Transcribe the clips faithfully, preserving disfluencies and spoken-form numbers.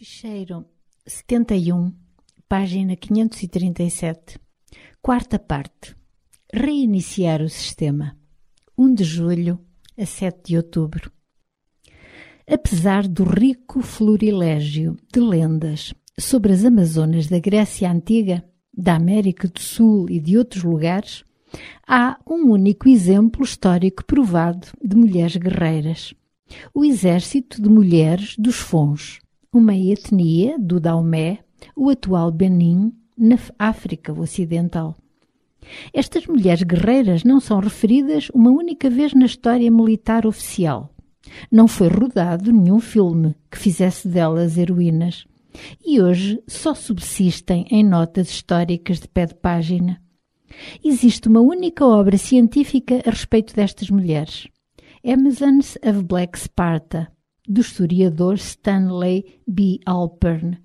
Ficheiro setenta e um, página quinhentos e trinta e sete. Quarta parte. Reiniciar o sistema. um de julho a sete de outubro. Apesar do rico florilégio de lendas sobre as Amazonas da Grécia Antiga, da América do Sul e de outros lugares, há um único exemplo histórico provado de mulheres guerreiras. O exército de mulheres dos Fons, uma etnia do Daomé, o atual Benin, na África Ocidental. Estas mulheres guerreiras não são referidas uma única vez na história militar oficial. Não foi rodado nenhum filme que fizesse delas heroínas. E hoje só subsistem em notas históricas de pé de página. Existe uma única obra científica a respeito destas mulheres. Amazons of Black Sparta, do historiador Stanley B. Alpern.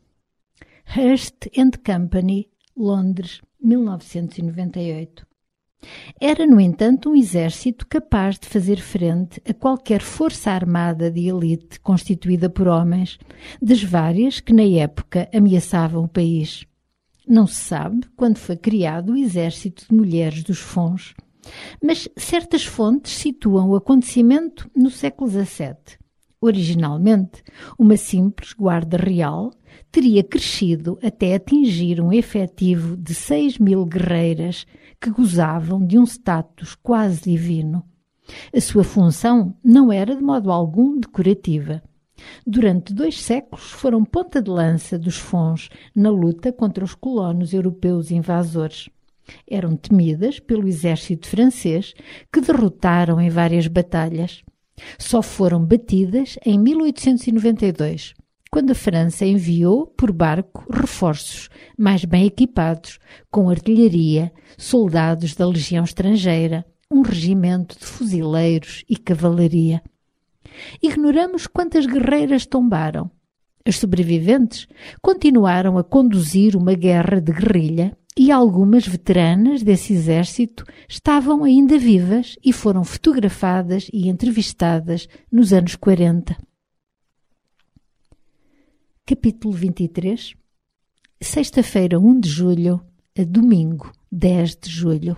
Hearst and Company, Londres, mil novecentos e noventa e oito. Era, no entanto, um exército capaz de fazer frente a qualquer força armada de elite constituída por homens, das várias que na época ameaçavam o país. Não se sabe quando foi criado o exército de mulheres dos Fons, mas certas fontes situam o acontecimento no século dezassete. Originalmente, uma simples guarda real teria crescido até atingir um efetivo de seis mil guerreiras que gozavam de um status quase divino. A sua função não era de modo algum decorativa. Durante dois séculos foram ponta de lança dos Fons na luta contra os colonos europeus invasores. Eram temidas pelo exército francês que derrotaram em várias batalhas. Só foram batidas em mil oitocentos e noventa e dois, quando a França enviou por barco reforços mais bem equipados, com artilharia, soldados da legião estrangeira, um regimento de fuzileiros e cavalaria. Ignoramos quantas guerreiras tombaram. As sobreviventes continuaram a conduzir uma guerra de guerrilha e algumas veteranas desse exército estavam ainda vivas e foram fotografadas e entrevistadas nos anos quarenta. Capítulo vinte e três. Sexta-feira, um de julho, a domingo, dez de julho.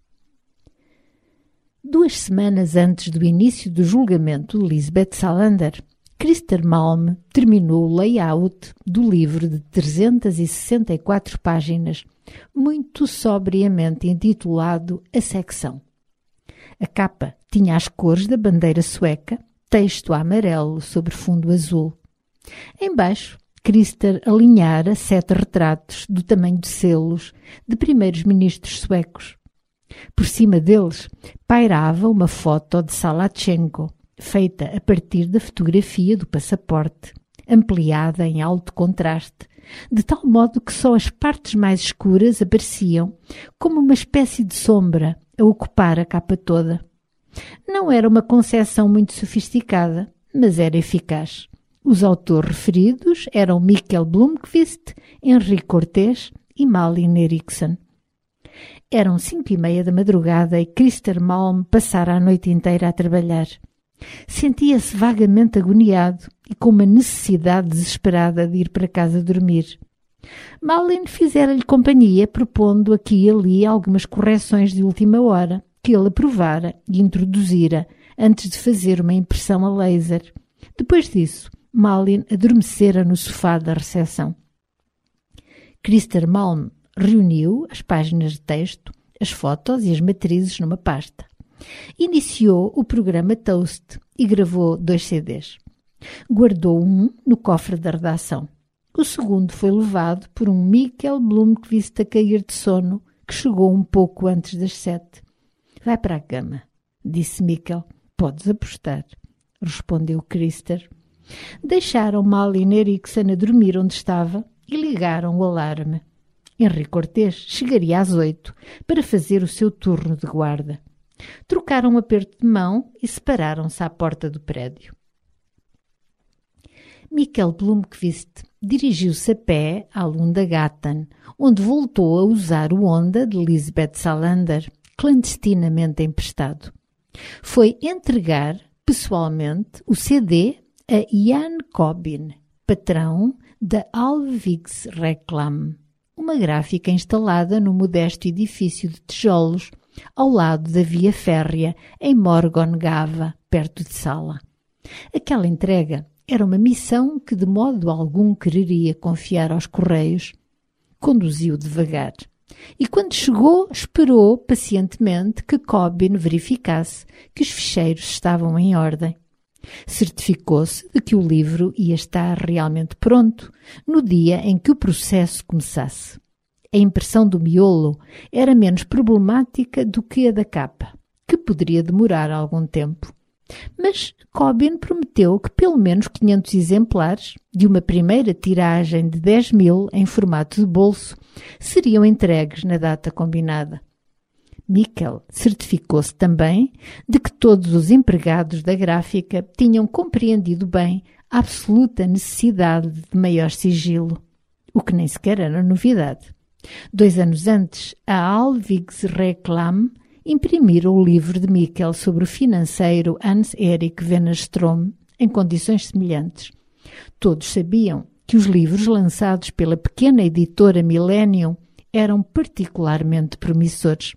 Duas semanas antes do início do julgamento de Lisbeth Salander, Christer Malm terminou o layout do livro de trezentas e sessenta e quatro páginas, muito sobriamente intitulado A Secção. A capa tinha as cores da bandeira sueca, texto amarelo sobre fundo azul. Embaixo, Christer alinhara sete retratos do tamanho de selos de primeiros ministros suecos. Por cima deles pairava uma foto de Salachenko, feita a partir da fotografia do passaporte, ampliada em alto contraste, de tal modo que só as partes mais escuras apareciam como uma espécie de sombra a ocupar a capa toda. Não era uma concepção muito sofisticada, mas era eficaz. Os autores referidos eram Mikkel Blomqvist, Henrique Cortés e Malin Eriksson. Eram cinco e meia da madrugada e Christer Malm passara a noite inteira a trabalhar. Sentia-se vagamente agoniado e com uma necessidade desesperada de ir para casa dormir. Malin fizera-lhe companhia, propondo aqui e ali algumas correções de última hora que ele aprovara e introduzira antes de fazer uma impressão a laser. Depois disso, Malin adormecera no sofá da recepção. Christer Malm reuniu as páginas de texto, as fotos e as matrizes numa pasta. Iniciou o programa Toast e gravou dois C Ds. Guardou um no cofre da redação. O segundo foi levado por um Mikkel Blomqvist a cair de sono, que chegou um pouco antes das sete. Vai para a cama, disse Mikkel. Podes apostar, respondeu Christer. Deixaram Malin Eriksson a dormir onde estava e ligaram o alarme. Henrique Cortés chegaria às oito para fazer o seu turno de guarda. Trocaram um aperto de mão e separaram-se à porta do prédio. Mikkel Blomqvist dirigiu-se a pé à Lundagatan, onde voltou a usar o Honda de Lisbeth Salander, clandestinamente emprestado. Foi entregar, pessoalmente, o C D a Jan Kobin, patrão da Alvigs Reclam, uma gráfica instalada no modesto edifício de tijolos ao lado da via férrea em Morgongava, perto de Sala. Aquela entrega era uma missão que de modo algum quereria confiar aos correios. Conduziu devagar e, quando chegou, esperou pacientemente que Cobbin verificasse que os ficheiros estavam em ordem. Certificou-se de que o livro ia estar realmente pronto no dia em que o processo começasse. A impressão do miolo era menos problemática do que a da capa, que poderia demorar algum tempo. Mas Cobbin prometeu que pelo menos quinhentos exemplares, de uma primeira tiragem de dez mil em formato de bolso, seriam entregues na data combinada. Mikkel certificou-se também de que todos os empregados da gráfica tinham compreendido bem a absoluta necessidade de maior sigilo, o que nem sequer era novidade. Dois anos antes, a Alvigs Reclam imprimira o livro de Mikkel sobre o financeiro Hans-Erik Wennerström em condições semelhantes. Todos sabiam que os livros lançados pela pequena editora Millennium eram particularmente promissores.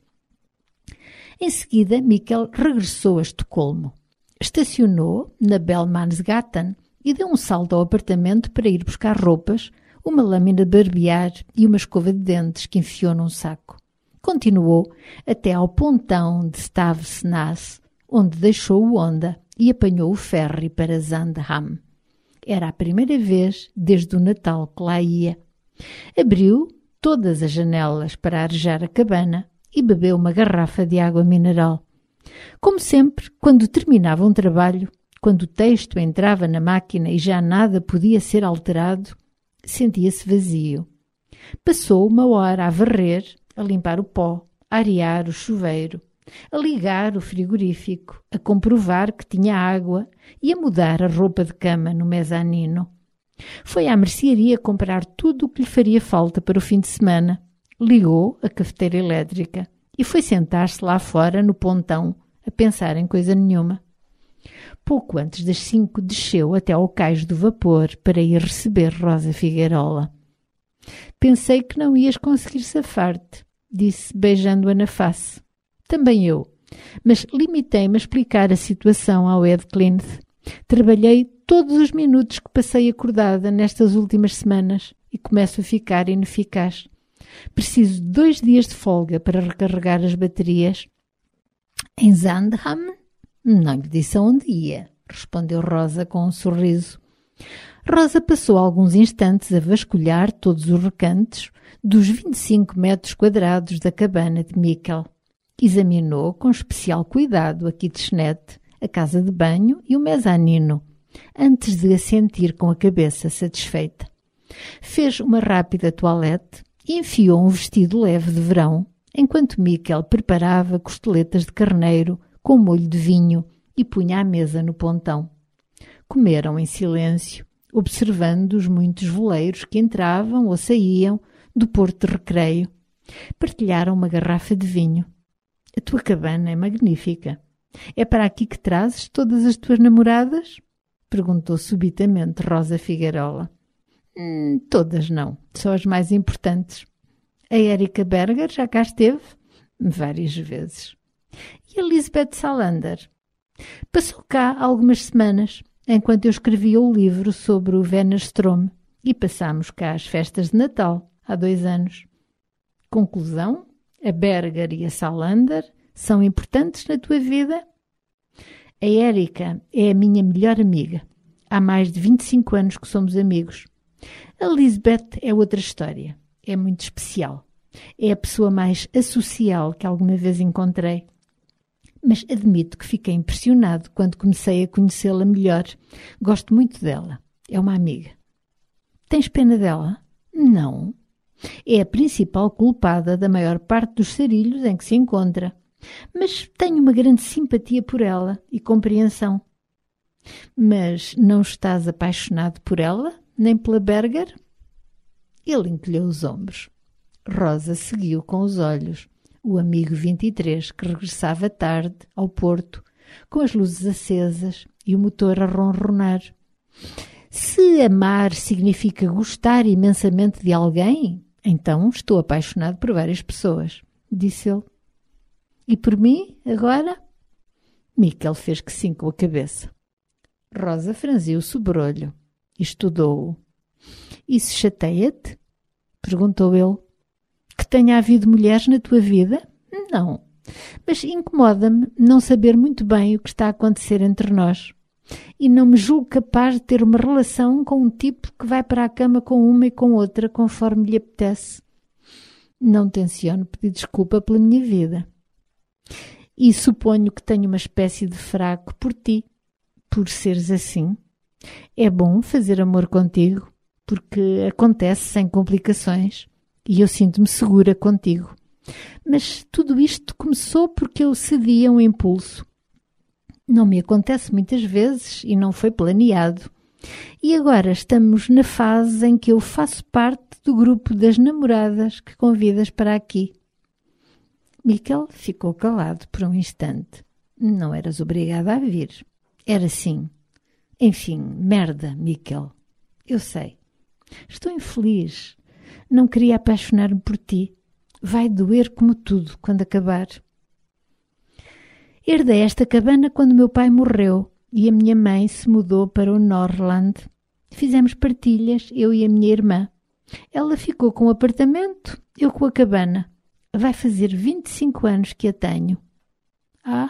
Em seguida, Mikkel regressou a Estocolmo. Estacionou na Bellmansgatan e deu um salto ao apartamento para ir buscar roupas, uma lâmina de barbear e uma escova de dentes que enfiou num saco. Continuou até ao pontão de Stavsnäs, onde deixou o Honda e apanhou o ferry para Sandhamn. Era a primeira vez desde o Natal que lá ia. Abriu todas as janelas para arejar a cabana e bebeu uma garrafa de água mineral. Como sempre, quando terminava um trabalho, quando o texto entrava na máquina e já nada podia ser alterado, sentia-se vazio. Passou uma hora a varrer, a limpar o pó, a arear o chuveiro, a ligar o frigorífico, a comprovar que tinha água e a mudar a roupa de cama no mezanino. Foi à mercearia comprar tudo o que lhe faria falta para o fim de semana. Ligou a cafeteira elétrica e foi sentar-se lá fora no pontão, a pensar em coisa nenhuma. Pouco antes das cinco desceu até ao cais do vapor para ir receber Rosa Figueirola. «Pensei que não ias conseguir safar-te», disse, beijando-a na face. «Também eu, mas limitei-me a explicar a situação ao Ed Klinth. Trabalhei todos os minutos que passei acordada nestas últimas semanas e começo a ficar ineficaz. Preciso de dois dias de folga para recarregar as baterias». «Em Sandhamn? Não lhe disse aonde ia», respondeu Rosa com um sorriso. Rosa passou alguns instantes a vasculhar todos os recantos dos vinte e cinco metros quadrados da cabana de Mikkel. Examinou com especial cuidado a kitchenette, a casa de banho e o mezanino, antes de assentir com a cabeça satisfeita. Fez uma rápida toilette e enfiou um vestido leve de verão, enquanto Mikkel preparava costeletas de carneiro com molho de vinho e punha a mesa no pontão. Comeram em silêncio, observando os muitos voleiros que entravam ou saíam do porto de recreio. Partilharam uma garrafa de vinho. «A tua cabana é magnífica. É para aqui que trazes todas as tuas namoradas?» perguntou subitamente Rosa Figueirola. Hum, todas não, só as mais importantes. A Erika Berger já cá esteve? Várias vezes. E a Lisbeth Salander? Passou cá algumas semanas, enquanto eu escrevia o livro sobre o Wennerström, e passámos cá as festas de Natal, há dois anos. Conclusão? A Berger e a Salander são importantes na tua vida? A Erika é a minha melhor amiga. Há mais de vinte e cinco anos que somos amigos. A Lisbeth é outra história. É muito especial. É a pessoa mais associal que alguma vez encontrei. Mas admito que fiquei impressionado quando comecei a conhecê-la melhor. Gosto muito dela. É uma amiga. Tens pena dela? Não. É a principal culpada da maior parte dos sarilhos em que se encontra. Mas tenho uma grande simpatia por ela e compreensão. Mas não estás apaixonado por ela, nem pela Berger? Ele encolheu os ombros. Rosa seguiu com os olhos o amigo vinte e três que regressava tarde ao porto, com as luzes acesas e o motor a ronronar. Se amar significa gostar imensamente de alguém, então estou apaixonado por várias pessoas, disse ele. E por mim, agora? Miquel fez que sim com a cabeça. Rosa franziu o sobrolho e estudou-o. Isso chateia-te? Perguntou ele. Que tenha havido mulheres na tua vida? Não, mas incomoda-me não saber muito bem o que está a acontecer entre nós. E não me julgo capaz de ter uma relação com um tipo que vai para a cama com uma e com outra conforme lhe apetece. Não tenciono pedir desculpa pela minha vida. E suponho que tenho uma espécie de fraco por ti, por seres assim. É bom fazer amor contigo, porque acontece sem complicações e eu sinto-me segura contigo. Mas tudo isto começou porque eu cedi a um impulso. Não me acontece muitas vezes e não foi planeado. E agora estamos na fase em que eu faço parte do grupo das namoradas que convidas para aqui. Miquel ficou calado por um instante. Não eras obrigada a vir. Era sim. Enfim, merda, Miquel. Eu sei. Estou infeliz. Não queria apaixonar-me por ti. Vai doer como tudo quando acabar. Herdei esta cabana quando meu pai morreu e a minha mãe se mudou para o Norrland. Fizemos partilhas, eu e a minha irmã. Ela ficou com o apartamento, eu com a cabana. Vai fazer vinte e cinco anos que a tenho. Ah?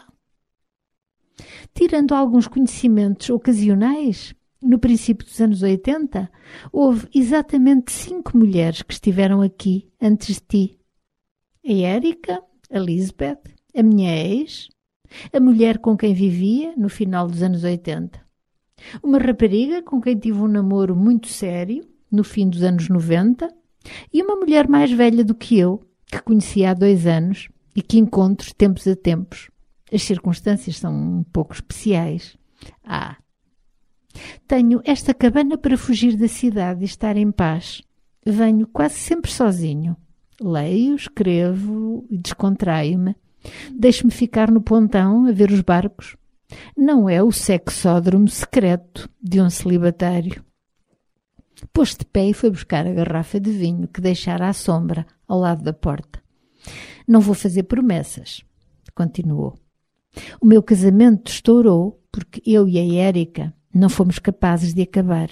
Tirando alguns conhecimentos ocasionais, no princípio dos anos oitenta, houve exatamente cinco mulheres que estiveram aqui antes de ti. A Érica, a Lisbeth, a minha ex, a mulher com quem vivia no final dos anos oitenta. Uma rapariga com quem tive um namoro muito sério no fim dos anos noventa e uma mulher mais velha do que eu, que conheci há dois anos e que encontro tempos a tempos. As circunstâncias são um pouco especiais. Ah, tenho esta cabana para fugir da cidade e estar em paz. Venho quase sempre sozinho. Leio, escrevo e descontraio-me. Deixo-me ficar no pontão a ver os barcos. Não é o sexódromo secreto de um celibatário. Pôs-se de pé e foi buscar a garrafa de vinho que deixara à sombra, ao lado da porta. Não vou fazer promessas, continuou. O meu casamento estourou porque eu e a Érica não fomos capazes de acabar.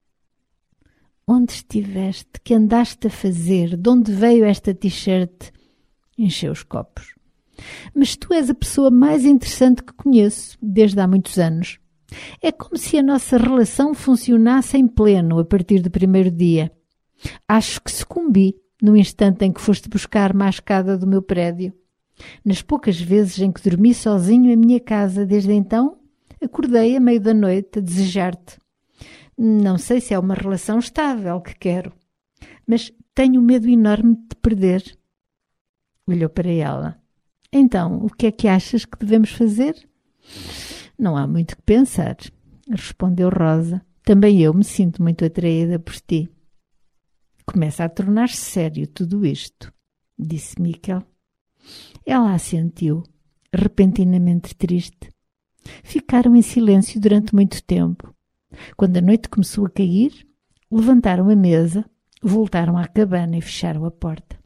Onde estiveste? Que andaste a fazer? De onde veio esta t-shirt? Encheu os copos. Mas tu és a pessoa mais interessante que conheço, desde há muitos anos. É como se a nossa relação funcionasse em pleno a partir do primeiro dia. Acho que sucumbi no instante em que foste buscar-me à escada do meu prédio. Nas poucas vezes em que dormi sozinho em minha casa desde então, acordei à meio da noite a desejar-te. Não sei se é uma relação estável que quero, mas tenho um medo enorme de te perder. Olhou para ela. Então, o que é que achas que devemos fazer? Não há muito que pensar, respondeu Rosa. Também eu me sinto muito atraída por ti. Começa a tornar-se sério tudo isto, disse Miquel. Ela assentiu, repentinamente triste. Ficaram em silêncio durante muito tempo. Quando a noite começou a cair, levantaram a mesa, voltaram à cabana e fecharam a porta.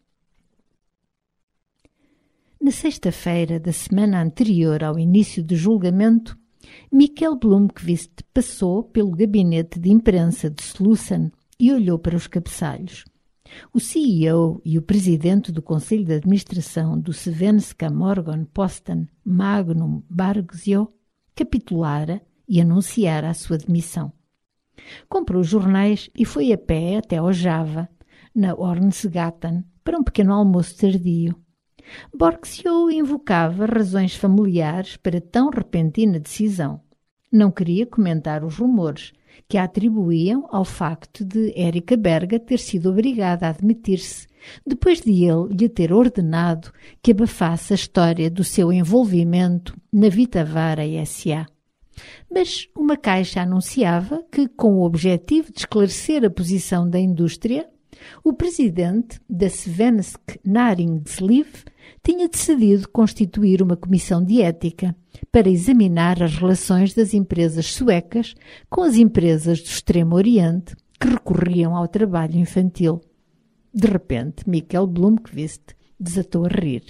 Na sexta-feira da semana anterior ao início do julgamento, Miquel Blomqvist passou pelo gabinete de imprensa de Slussen e olhou para os cabeçalhos. O C E O e o presidente do Conselho de Administração do Svenska Morgonposten, Magnum Bargsio, capitulara e anunciara a sua demissão. Comprou os jornais e foi a pé até ao Java, na Hornsgatan, para um pequeno almoço tardio. Borgsio invocava razões familiares para tão repentina decisão. Não queria comentar os rumores que a atribuíam ao facto de Érica Berga ter sido obrigada a admitir-se depois de ele lhe ter ordenado que abafasse a história do seu envolvimento na Vitavara S A Mas uma caixa anunciava que, com o objetivo de esclarecer a posição da indústria, O presidente da Svensk Näringsliv tinha decidido constituir uma comissão de ética para examinar as relações das empresas suecas com as empresas do Extremo Oriente que recorriam ao trabalho infantil. De repente, Mikael Blomqvist desatou a rir.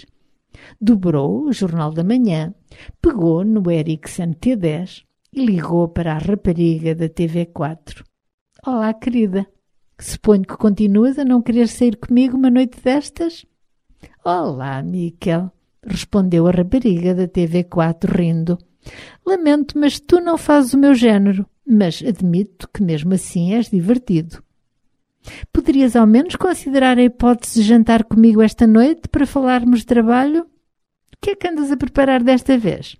Dobrou o Jornal da Manhã, pegou no Ericsson T dez e ligou para a rapariga da T V quatro. « Olá, querida. Suponho que continuas a não querer sair comigo uma noite destas? »« Olá, Mikael, respondeu a rapariga da T V quatro rindo. Lamento, mas tu não fazes o meu género, mas admito que mesmo assim és divertido. Poderias ao menos considerar a hipótese de jantar comigo esta noite para falarmos de trabalho? O que é que andas a preparar desta vez?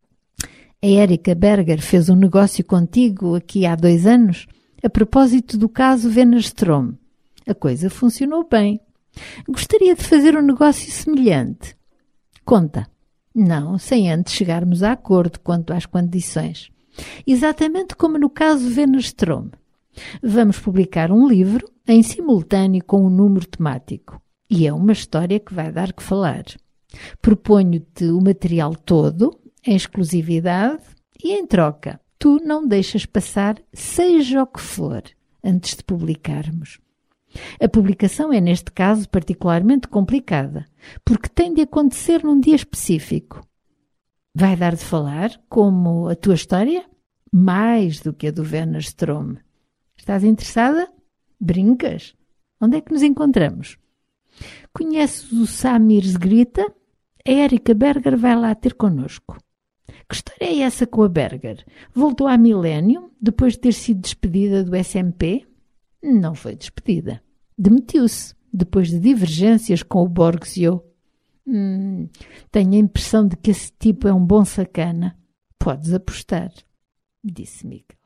A Erika Berger fez um negócio contigo aqui há dois anos, a propósito do caso Wennerström. A coisa funcionou bem. Gostaria de fazer um negócio semelhante. Conta. Não, sem antes chegarmos a acordo quanto às condições. Exatamente como no caso Wennerström. Vamos publicar um livro em simultâneo com um número temático. E é uma história que vai dar que falar. Proponho-te o material todo, em exclusividade, e em troca, tu não deixas passar seja o que for antes de publicarmos. A publicação é, neste caso, particularmente complicada, porque tem de acontecer num dia específico. Vai dar de falar como a tua história? Mais do que a do Wennerström. Estás interessada? Brincas? Onde é que nos encontramos? Conheces o Samir Zgrita? A Erika Berger vai lá ter connosco. Que história é essa com a Berger? Voltou à Millennium depois de ter sido despedida do S M P? Não foi despedida. Demitiu-se depois de divergências com o Borgsio. Hum, tenho a impressão de que esse tipo é um bom sacana. Podes apostar, disse Mika.